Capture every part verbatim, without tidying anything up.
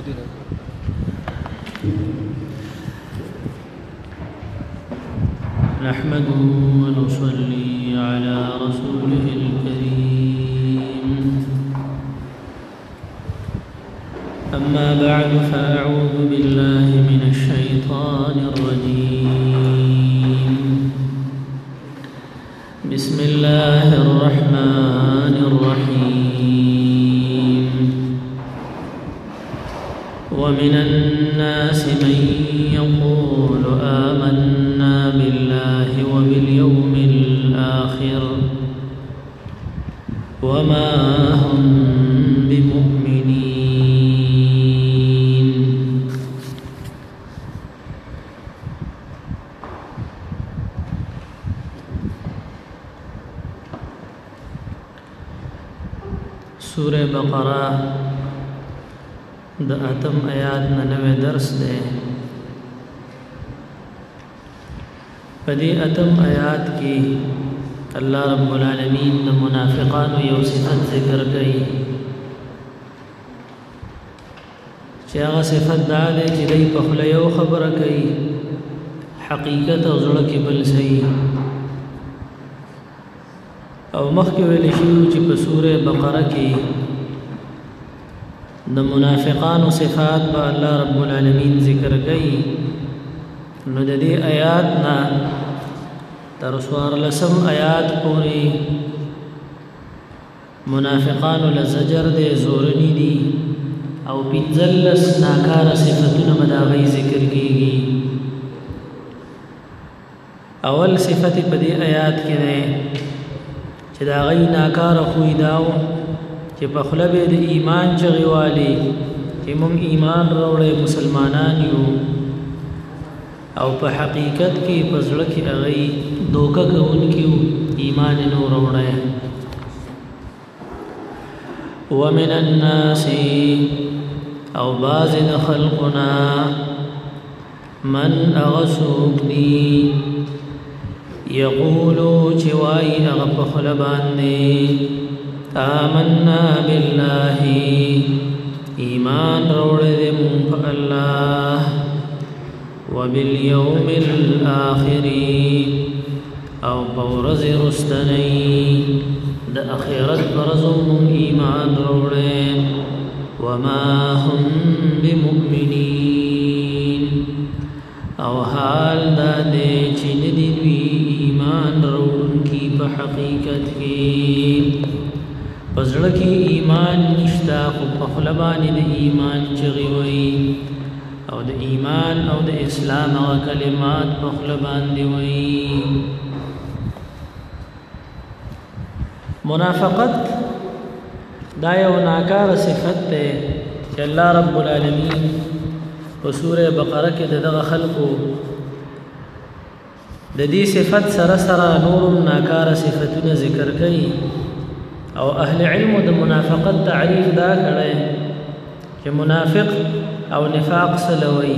نحمده ونصلي على رسوله الكريم أما بعد فأعوذ بالله من الشيطان الرجيم بسم الله الرحمن الرحيم ومن الناس من يقول آمنا بالله وباليوم الآخر وما هم بمؤمنين سورة بقرة د اتم آیات ننوے درس دے پدی اتم آیات کی اللہ رب العالمین د منافقان یو صفت ذکر کئی چاہا صفت دا دے چی دی پخل یو خبر کئی حقیقت او زڑک بل سی او مخی ویلشیو چی پسور بقرہ کی د منافقان و صفات با اللہ رب العالمین ذکر گئی نو د دې آیات نا تر سوار لسم آیات پوری منافقان لزجر دے زورنی دی او پنزلس ناکار صفتون مداغی ذکر کیگی اول صفت پا دی آیات کی دے چه دا غی ناکار خوی داو چې په خله به د ایمان چغې والي چې موږ ایمان راوړی مسلمانان یو او په حقیقت کې په زړه کې هغوی دوکه کوونکي وو ایمان یې نو راوړی ومن الناس او بعض د خلقنا من هغه څوک دي یقولو چې وایي هغه په خله باندې آمنا بالله ایمان روڑ دے منف اللہ وبالیوم الآخر او پورز رستنی دا اخیرت برزم ایمان روڑے وما هم بمؤمنین او حال دا دے چن دوی ایمان روڑن کی پا حقیقت کی پزړه کې ایمان نشتا خو په خوله باندې د ایمان چغې وایي او د ایمان او د اسلام هغه کلمات په خوله باندې وایي منافقت دا یو ناکاره صفت دی چې الله رب العالمین په سوره بقره کې د دغه خلقو د دې صفت سره سره نورم ناکاره صفتونه ذکر کوي او اهل علم د منافقت تعریف دا کړي چې منافق او نفاق سلوي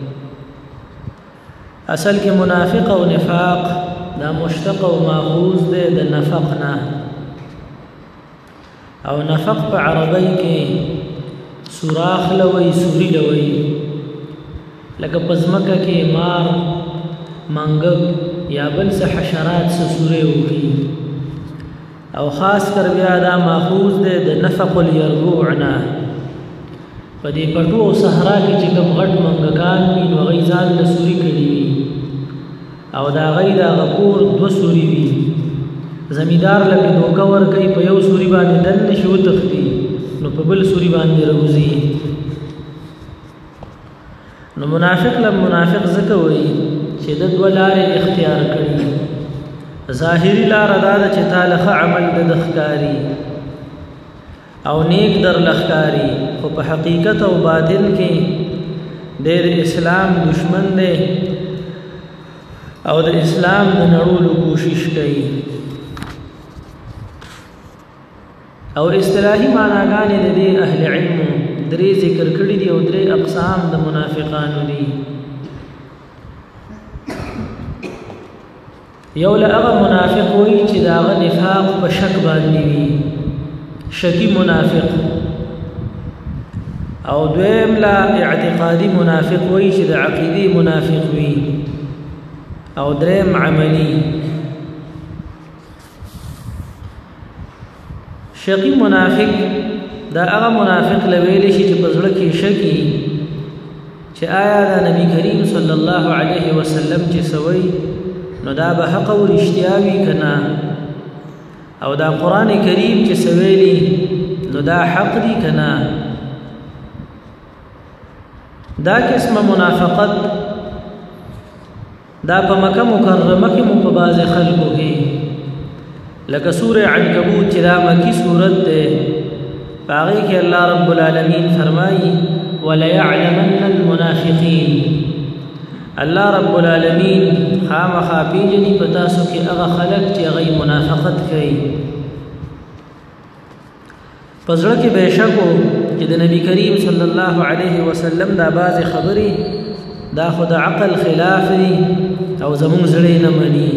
اصل کې منافق او نفاق دا مشتق او ماخوذ دی د نفقنا او نفق په عربی کې سوراخ لوي سوري لوي لکه پزمکه کې مار منګ یا بل څه حشرات څه سوري وکي او خاص کر بیا دا ماخوذ دے د نفق الیربوعنا په دې پټو او صحرا کې چې کوم غټ منګکان وي نو هغوی ځان له سوري کړي وي او د هغوی د هغه کور دوه سوري وي زمیندار لکه دوکه ورکوي په یو سوري باندې دننه شي وتښتي نو په بل سوري باندې راوځي نو منافق له منافق ځکه وایي چې د دوه لارې اختیار کړي ظاهری لار دا ده چې تعالی ښه عمل د دخکاری او نیک در لخکاری خو په حقیقت او باطن کې د اسلام دشمن دی او د اسلام د نړولو کوشش کوي او اصطلاحي معناګانې د دې اهل علم درې ذکر کړي دي او درې اقسام د منافقانو دي یو لغه منافق وی چې داغه نفاق په شک باندې وي شکی منافق او دویم لا اعتقادي منافق وي چې د عقيدي منافق وي او دریم عملي شقي منافق دا هغه منافق لویل شي چې په زړه کې شکی چې آیا دا نبی کریم صلی الله علیه وسلم چې سوي نو دا به حق او رښتیا وي کنه او دا قران کریم چې سویلی نو دا حق دی کنه دا قسمه منافقت دا په مکه مکرمه کې مو په باز خلکو کې لکه سوره عنکبوت چې دا مکی سورت ده باغی کې الله رب العالمین فرمایي ولا يعلمن المنافقين الله رب العالمین خامخا پیجنی پتا سو کې هغه خلک چې هغه منافقت کوي پزړه کې بهشکو چې د نبی کریم صلی الله علیه وسلم دا باز خبري دا خود عقل خلاف دی او زمون زړه نه مني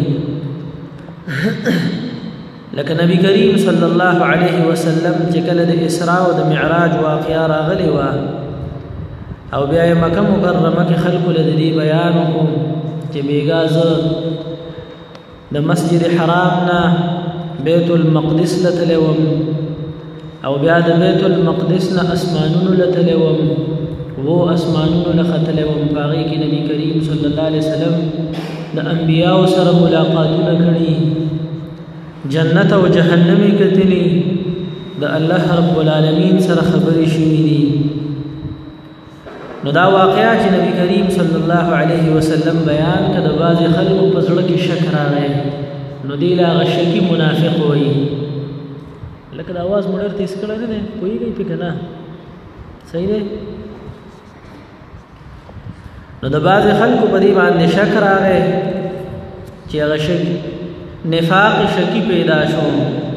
لکه نبی کریم صلی الله علیه وسلم چې کله د اسراء او د معراج واقعا راغلی و او بیا مکه مکرمه کې خلکو له دې بیان وکړو چې بیګاز د مسجد حرام نه بیت المقدس لتلوم او بیا د بیت المقدس نه اسمانونو لتلوم وو اسمانونو لختلوم باغی کې نبی کریم صلی الله علیه وسلم د انبیاء سره ملاقاتونه کړي جنت او جهنم کتلی د الله رب العالمین سره خبرې شوې دي نو دا واقعیا چې نبی کریم صلی الله علیه وسلم بیان کړه باز خلکو په زړه کې شک راغی نو دی لا غشکی منافق وایي لکه د आवाज مړر تیس کړه نه پويږي په کنه صحیح دی نو د باز خلکو په دې باندې شک راغی چې غشک نفاق شکی پیدا شو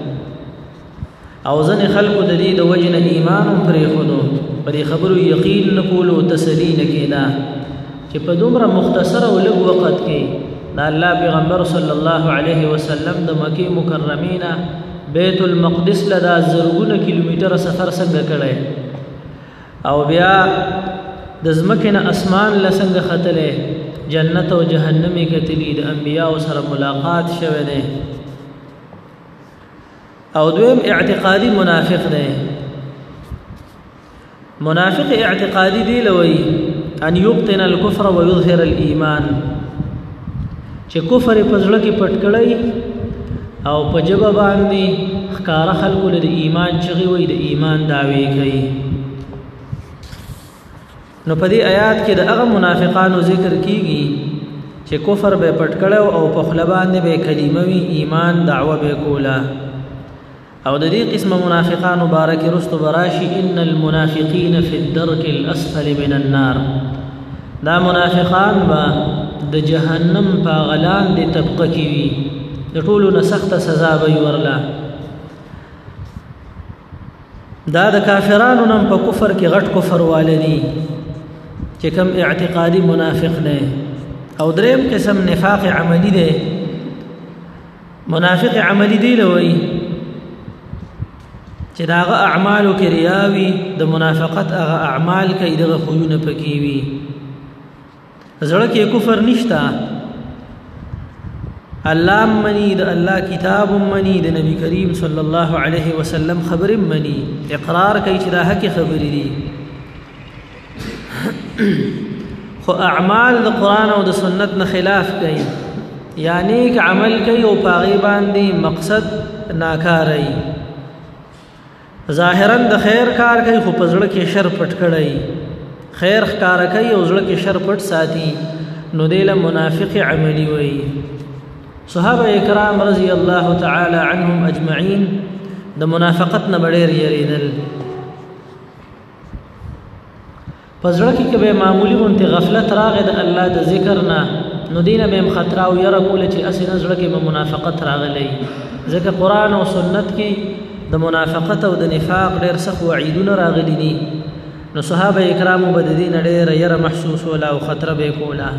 او ځنې خلکو د دې د وجنه ایمان پرې خونو پرې خبرو یقین نکول او تسلی نکیدا چې په دومره مختصر او لږ وخت کې د الله پیغمبر صلی الله علیه وسلم د مکه مکرمه بیت المقدس لدا زرګونه کیلومتر سفر څنګه کړي او بیا د ځمکې نه اسمان لسنګ ختلې جنت او جهنم کتلی د انبیاء سره ملاقات شوه نه او دویم اعتقادي منافق دی منافق اعتقادي دی لوي ان يبطن الكفر ويظهر الايمان چې کفر په ځړه کې پټ کړی او په جبه باندې ښکارا خلکو له ایمان چغي وي د ایمان داوی کوي نو په دې آیات کې د هغه منافقانو ذکر کیږي چې کفر به پټ کړو او په خپل باندې به کلمه وی ایمان دعوه به کولا او د دې قسم منافقان مبارک رستو براشي ان المنافقين في الدرك الاسفل من النار دا منافقان با د جهنم په غلان دي طبقه کی وي د ټولو نه سخت سزا به ورلا دا د کافرانو نن په کفر کې غټ کفر والدي چې کوم اعتقادي منافق نه او دریم قسم نفاق عملی دی منافق عملی دی لوي چې داغه اعمالو کې ریاوي د منافقت هغه اعمال کې دغه خوونه پکې وي زړه کې کفر نشتا الله منی د الله کتاب منی د نبی کریم صلی الله علیه وسلم خبر منی اقرار کوي چې دا حق خبرې دي خو اعمال د قران او د سنت نه خلاف کوي یعنی ک عمل کوي او پاغي باندې مقصد ناکاري ظاهرا د خیر کار کوي خو پزړه کې شر پټ کړي خیر ښکار کوي او ځړه کې شر پټ ساتي نو دیله منافق عملی وي صحابه کرام رضی الله تعالی عنهم اجمعین د منافقت نه ډېر یریدل پزړه کې کبه معمولی مونته غفلت راغې د الله د ذکر نه نو دینه به خطر او یره کول چې اسنه ځړه کې منافقت راغلی ځکه قران او سنت کې د منافقت او د نفاق ډېر سخت وعیدونه راغلي دي نو صحابه کرام بددین ډېر یره محسوس ولا او خطر به کولا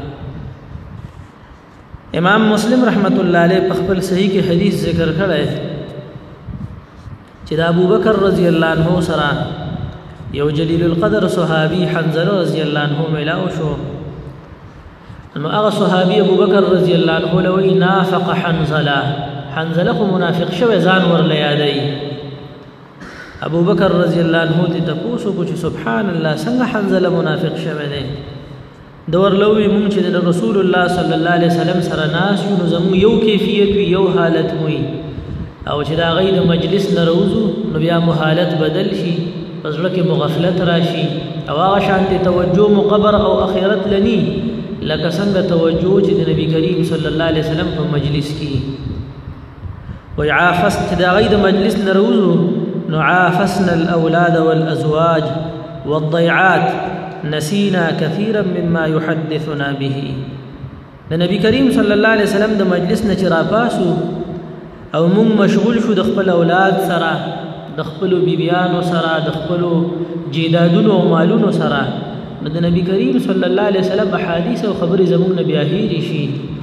امام مسلم رحمت الله علیه په خپل صحیح کې حدیث ذکر کړی چې د ابوبکر رضی الله عنه سره یو جلیل القدر صحابی حنظله رضی الله عنه ملاو شو نو هغه صحابي ابو بکر رضی الله عنه لوی نافق حنظله حنظله خو منافق شوی ځان ورله یادای ابو بکر رضی الله عنه ته تاسو کو چې سبحان الله څنګه حنظله منافق شوی دی دور لوی مونږ چې د رسول الله صلی الله علیه وسلم سره ناس یو زمو یو کیفیت وی یو حالت وی او چې دا غي د مجلس نه روزو نو بیا مو حالت بدل شي پزړه کې مغفلت راشي او هغه شانتي توجه مقبر او اخرت لني لکه څنګه توجه چې د نبی کریم صلی الله علیه وسلم په مجلس کې ويعافس چې دا غي د مجلس نه روزو نو عافسنا الاولاد والازواج والضيعات نسينا كثيرا مما يحدثنا به د نبی کریم صلی الله علیه وسلم د مجلس نه چر پاسو او مون مشغول شو د خپل اولاد سره د خپل بیبيانو سره د خپل جیدادونو او مالونو سره د نبی کریم صلی الله علیه وسلم احادیث او خبرې زمون نبی اهیری شي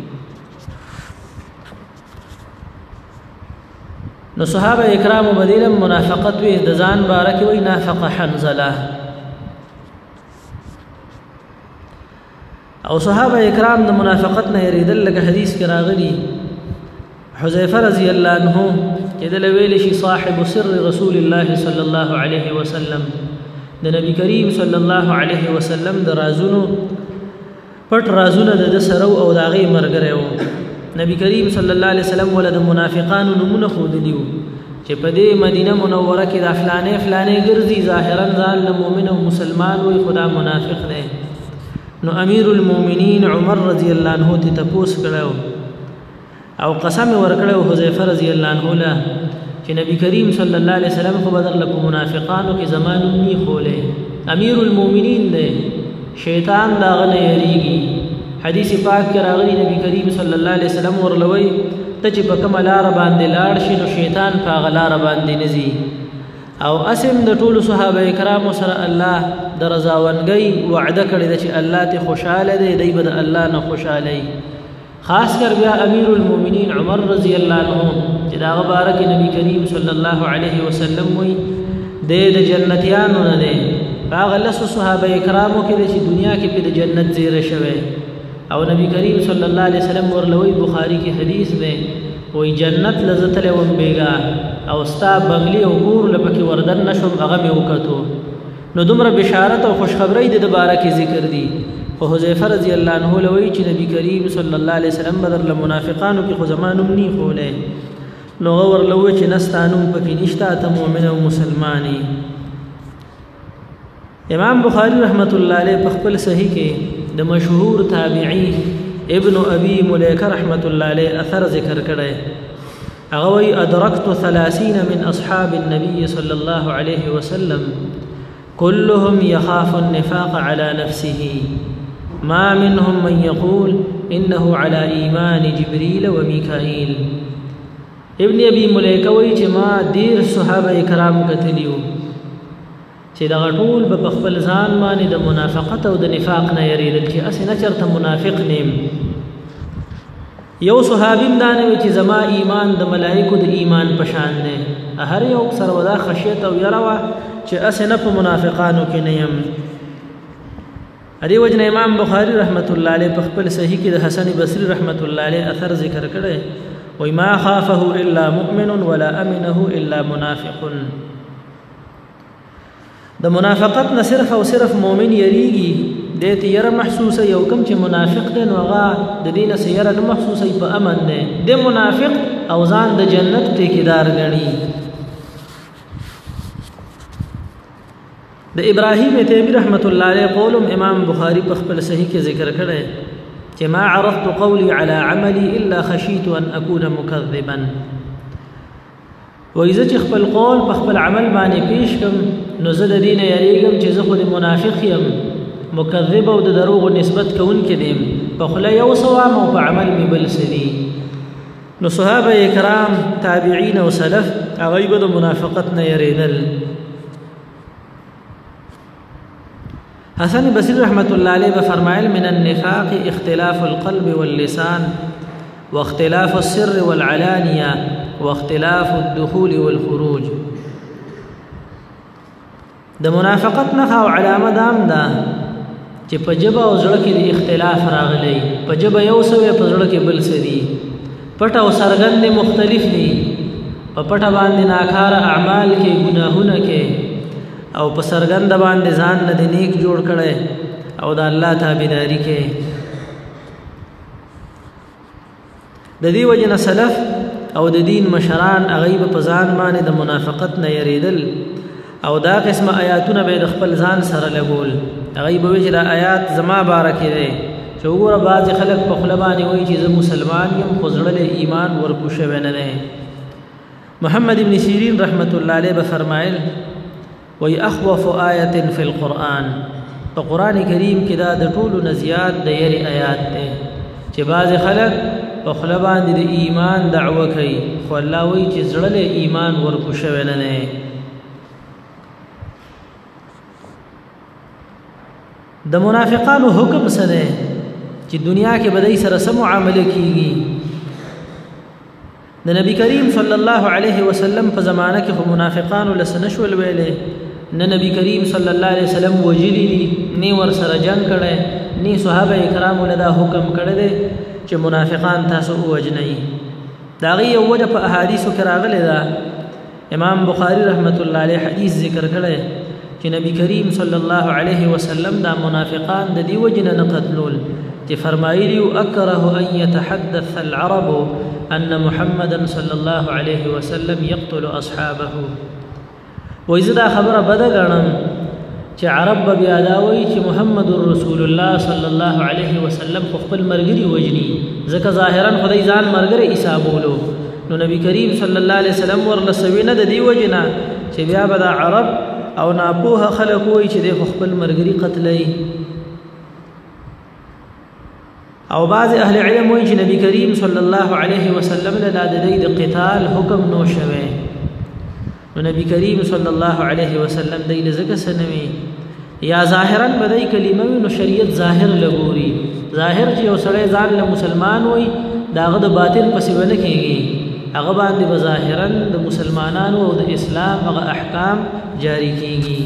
نو صحابه کرام بدیل منافقت وی د ځان بارک وی نافق حنظله او صحابه کرام د منافقت نه یریدل لکه حدیث کې راغلی حذیفه رضی الله عنه چې د ویل شي صاحب سر رسول الله صلی الله علیه وسلم د نبی کریم صلی الله علیه وسلم د رازونو پټ رازونه د سره او د هغه مرګره وو نبی کریم صلی الله علیه وسلم ولد منافقانو نمونه خود دیو چې په دې مدینه منوره کې د فلانه فلانه ګرځي ظاهرا ځان له مؤمن او مسلمان وي خدا منافق دی نو امیر المؤمنین عمر رضی الله عنه ته تپوس کړو او قسم ورکړو حذیفه رضی الله عنه له چې نبی کریم صلی الله علیه وسلم خو بدر له منافقانو کې زمانو نی خوله امیر المؤمنین دی شیطان دا غنه یریږي حدیث پاک کې راغلی نبی کریم صلی الله علیه وسلم ورلوي ته چې په کومه لار باندې لاړ شي نو شیطان په غلار باندې نزي او اسم د ټولو صحابه کرامو سره الله د رضاونګي وعده کړی چې الله ته خوشاله دی دی بد الله نه خوشاله خاص کر بیا امیر المؤمنین عمر رضی الله عنه چې دا مبارک نبی کریم صلی الله علیه وسلم وي د جنتیانو نه دی هغه لس صحابه کرامو کې چې دنیا کې په جنت زیره شوه او نبی کریم صلی الله علیه وسلم ورلوی بخاری کی حدیث میں وی جنت لذت لون بیگا او ستا بغلی او ګور لپاره وردن نشم هغه می وکړو نو دومره بشارت او خوشخبری د باره کې ذکر دي خو حذیفه رضی الله عنه لوی چې نبی کریم صلی الله علیه وسلم بدر له منافقانو کې خو زمانو نی خوله نو غور لوی چې نستانو پکې نشتا ته مؤمن او مسلمانی امام بخاری رحمت الله علیه په خپل صحیح کې د مشهور تابعی ابن ابي مليكه رحمت الله علیه اثر ذکر کړي هغه وی ادرکت ثلاثين من اصحاب النبي صلى الله عليه وسلم كلهم يخاف النفاق على نفسه ما منهم من يقول انه على ايمان جبريل وميكائيل ابن ابي مليكه وی چې ما ډیر صحابه کرام کتلیو چې دا ټول په خپل ځان باندې د منافقت او د نفاق نه یریدل چې اسنه چرته منافق نیم یو صحابي دانه چې زما ایمان د ملائکو د ایمان پشان نه هر یو سره ودا خشیت او یروا چې اسنه په منافقانو کې نه يم ادي وجنه امام بخاری رحمت الله علیه په خپل صحیح کې د حسن بصری رحمت الله علیه اثر ذکر کړي وای ما خافه الا مؤمن ولا امنه الا منافق د منافقت نه صرف او صرف مؤمن یریږي د تیره محسوسه یو کم چې منافق دی نو هغه د دین سیره نه محسوسه په امن دی د منافق او ځان د جنت ټیکیدار غني د ابراهیم تیمی رحمت الله علیه قولم امام بخاری په خپل صحیح کې ذکر کړی چې ما عرضت قولي على عملي الا خشيت ان اكون مكذبا وإذا چې خپل قول په خپل عمل باندې پیش کوم نو زه د دین یریږم چې زه خو د منافق یم مکذب او د دروغ نسبت کوونکی دیم په خله یو سوام او په عمل می بل سدي نو صحابه کرام تابعین او سلف هغه به د منافقت نه یریدل حسن بصری رحمت الله علیه فرمایل من النفاق اختلاف القلب واللسان واختلاف السر والعلانيه واختلاف الدخول والخروج د منافقت نښه او علامه دام ده چې په ژبه او زړه کې د اختلاف راغلی په ژبه یو څه وي په زړه کې بل څه دي پټ او څرګند مختلف دي په پټه باندې ناکاره اعمال کې ګناهونه کې او په څرګند باندې ځان نه د نیک جوړ کړي او د الله تابعداري کې د دې وجه نه سلف او د دین مشران هغه په ځان باندې د منافقت نه یریدل او دا قسمه آیاتونه به د خپل ځان سره لګول هغه به چې دا آیات زما بارکه دي چې وګوره بعض خلک په خپل باندې وایي چې زه مسلمان یم خو زړه له ایمان ورکوشه ونه نه محمد ابن سیرین رحمت الله علیه به فرمایل وی اخوف آیه فی القرآن په قران کریم کې دا د ټولو نزیات د یری آیات ده چې بعض خلک په خپل باندې د ایمان دعوه کوي خو الله وایي چې زړه له ایمان ورکوشه ونه نه د منافقانو حکم سره چې دنیا کې بدای سره سم معاملې کیږي د نبی کریم صلی الله علیه وسلم په زمانه کې خو منافقانو لسنشول ویلې نه نبی کریم صلی الله علیه وسلم وجلی دي نه ور سره جنگ کړي نه صحابه کرام له حکم کړي دي چې منافقان تاسو وجنئ دا غي وجه په احادیثو کې راغلي دا امام بخاری رحمت الله علیه حدیث ذکر کړي چې نبی کریم صلی الله علیه وسلم دا منافقان د دی وجنه نه قتلول چې فرمایلی اکره ان يتحدث العرب ان محمدا صلی الله علیه وسلم يقتل اصحابه وإذا دا خبره بده غنم چې عرب بیا دا وایي چې محمد رسول الله صلی الله علیه وسلم خپل مرګري وجني ځکه ظاهرا خدای ځان مرګري حسابولو نو نبی کریم صلی الله علیه وسلم ورلسوینه د دی وجنه چې بیا به دا عرب او ناپوه خلک وایي چې د خپل مرګري قتلای او بعض اهل علم وایي چې نبی کریم صلی الله علیه وسلم له د دې د قتال حکم نو شوه نو نبی کریم صلی الله علیه وسلم د دې ځکه سنوي یا ظاهرا بدای کلمه نو شریعت ظاهر لګوري ظاهر چې اوسړی ځان له مسلمان وای داغه د باطن پسې ونه کېږي هغه باندې بظاهرا د مسلمانانو او د اسلام هغه احکام جاری کیږي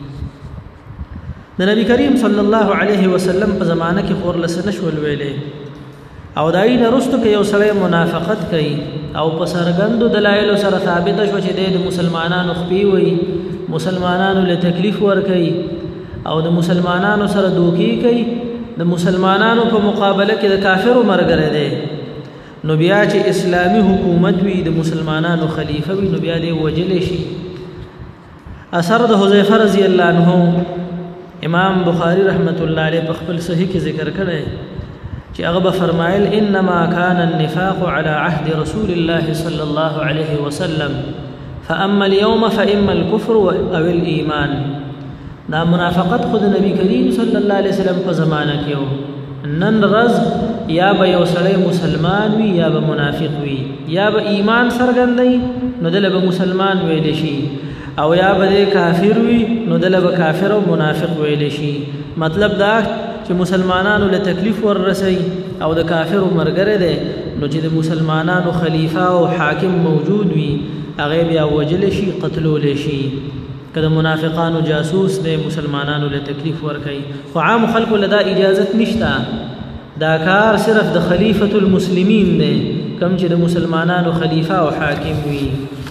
د نبی کریم صلی الله علیه وسلم په زمانه کې خور لسنه شول ویلې او دای نه رستو کې یو سړی منافقت کوي او په سرګندو دلایل سره ثابت شو چې د مسلمانانو خپي وي مسلمانانو له تکلیف ور کوي او د مسلمانانو سره دوکي کوي د مسلمانانو په مقابله کې د کافرو مرګره دی نو بیا چې اسلامی حکومت وي د مسلمانانو خلیفہ وي نو بیا دی وجل شي اثر د حذیفه رضی الله عنه امام بخاری رحمت الله علیه په خپل صحیح کې ذکر کړی چې هغه فرمایل انما كان النفاق على عهد رسول الله صلى الله عليه وسلم فاما اليوم فاما الكفر او الايمان دا منافقت خود نبی کریم صلی الله علیه وسلم په زمانہ کې و نن رز یا به یو سړی مسلمان وي یا به منافق وي یا به ایمان سرګندای نو دله به مسلمان ویل شي او یا به کافر وي نو دله به کافر او منافق ویل شي مطلب دا چې مسلمانانو له تکلیف ورسي او د کافر مرګره ده نو چې د مسلمانانو خلیفہ او حاکم موجود وي هغه بیا وجل شي قتلول شي کله منافقانو جاسوس د مسلمانانو له تکلیف ور کوي خو عام خلکو لدا اجازت نشته دا کار صرف د خلیفۃ المسلمین دی کم چې د مسلمانانو خلیفہ او حاکم وي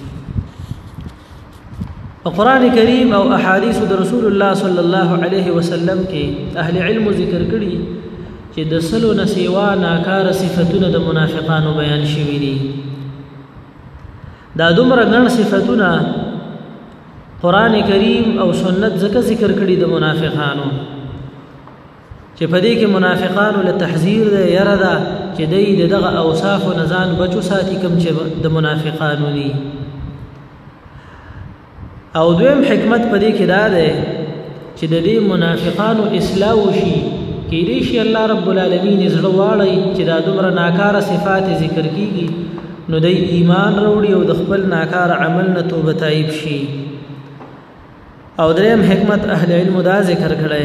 قرآن کریم او احادیث د رسول الله صلی الله علیه وسلم کې اهل علم ذکر کړي چې د سلو نسیوا ناکار صفاتونه د منافقانو بیان شوي دي دا دومره ګڼ صفاتونه قرآن کریم او سنت ذکر ذکر کړي د منافقانو چې په دې کې منافقانو له تحذير ده یره ده چې د دغه اوصاف او نزان بچو ساتي کوم چې د منافقانو دي او دویم حکمت په دې کې دا ده چې د دې منافقانو اصلاح وشي کې دې شي الله رب العالمین زړه واړي چې دا دومره ناکاره صفات ذکر کیږي نو د ایمان وروړي او د خپل ناکاره عمل نه توبه تایب شي او دریم حکمت اهل علم دا ذکر کړي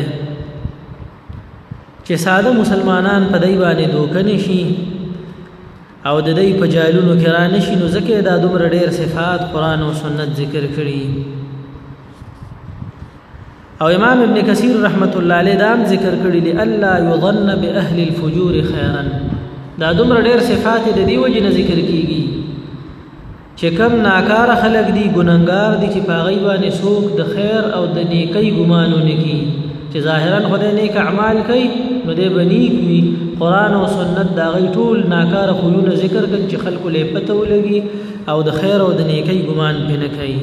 چې ساده مسلمانان په دای باندې دوکنه شي او د دې په جالونو کې را نشي نو ځکه دا دومره ډېر صفات قران او سنت ذکر کړي او امام ابن کثیر رحمت الله علیه دام ذکر کړی دی الله یظن باهل الفجور خیرا. دا دومره ډېر صفات د دی وجه نه ذکر کیږي چې کم ناکار خلق دي ګناګار دي چې پاغي باندې څوک د خیر او د نیکی ګمانونه کوي چې ظاهرا خدای نیک اعمال کوي نو دې بنیک وي. قران او سنت دا غي ټول ناکار خوونه ذکر کړي چې خلکو له پته ولګي او د خیر او د نیکی ګمان پنه کوي.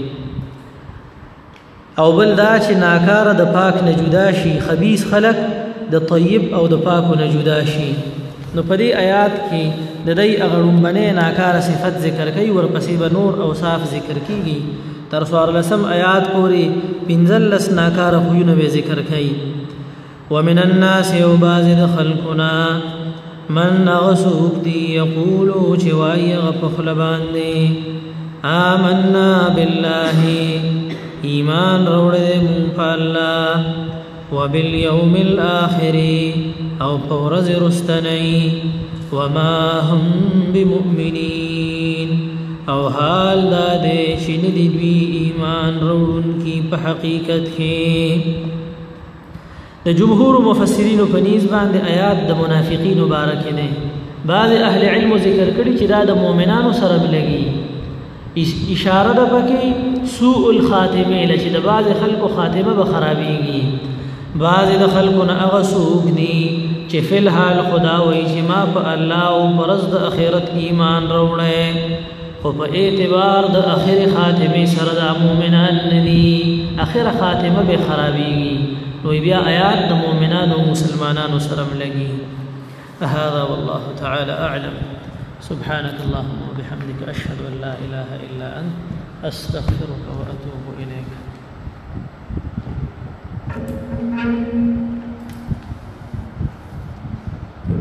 او بل دا چې ناکار د پاک نه جدا شي، خبيث خلق د طیب او د پاکو نه جدا شي. نو په دې آیات کې د دې اغړمبنه ناکار صفت ذکر کوي، ورپسې به نور او صاف ذکر کیږي تر څوار لسم آیات پورې پنځل لس ناکار خوونه به ذکر کوي. ومن الناس او باز د خلقنا من غسوک دی یقولو چې وایي غفخل باندې آمنا بالله ایمان روڑے مون پا اللہ وبالیوم الآخر او پورز رستنی وما هم بمؤمنین او حال دادے شند دوی ایمان روڑن کی پا حقیقت کی. د جمهور مفسرین و پنیز باند آیات د منافقین مبارک نے بعض اهل علم ذکر کړي چې دا د مؤمنانو سره بلګي، اشاره ده پکې سوء الخاتمه لچ د بعض خلکو خاتمه به خرابېږي. بعض د خلکو نه هغه څوک دي چې فل حال خدا وایي چې ما په الله او پرز د اخرت ایمان راوړی، خو په اعتبار د اخر خاتمه سره د مؤمنان ندي، اخر خاتمه به خرابېږي. نو بیا آیات د مؤمنانو او مسلمانانو سره ملګي. هذا والله تعالى اعلم. سبحانك اللهم وبحمدك أشهد أن لا إله إلا أنت أستغفرك وأتوب إليك.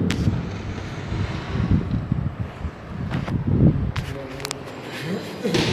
Thank you.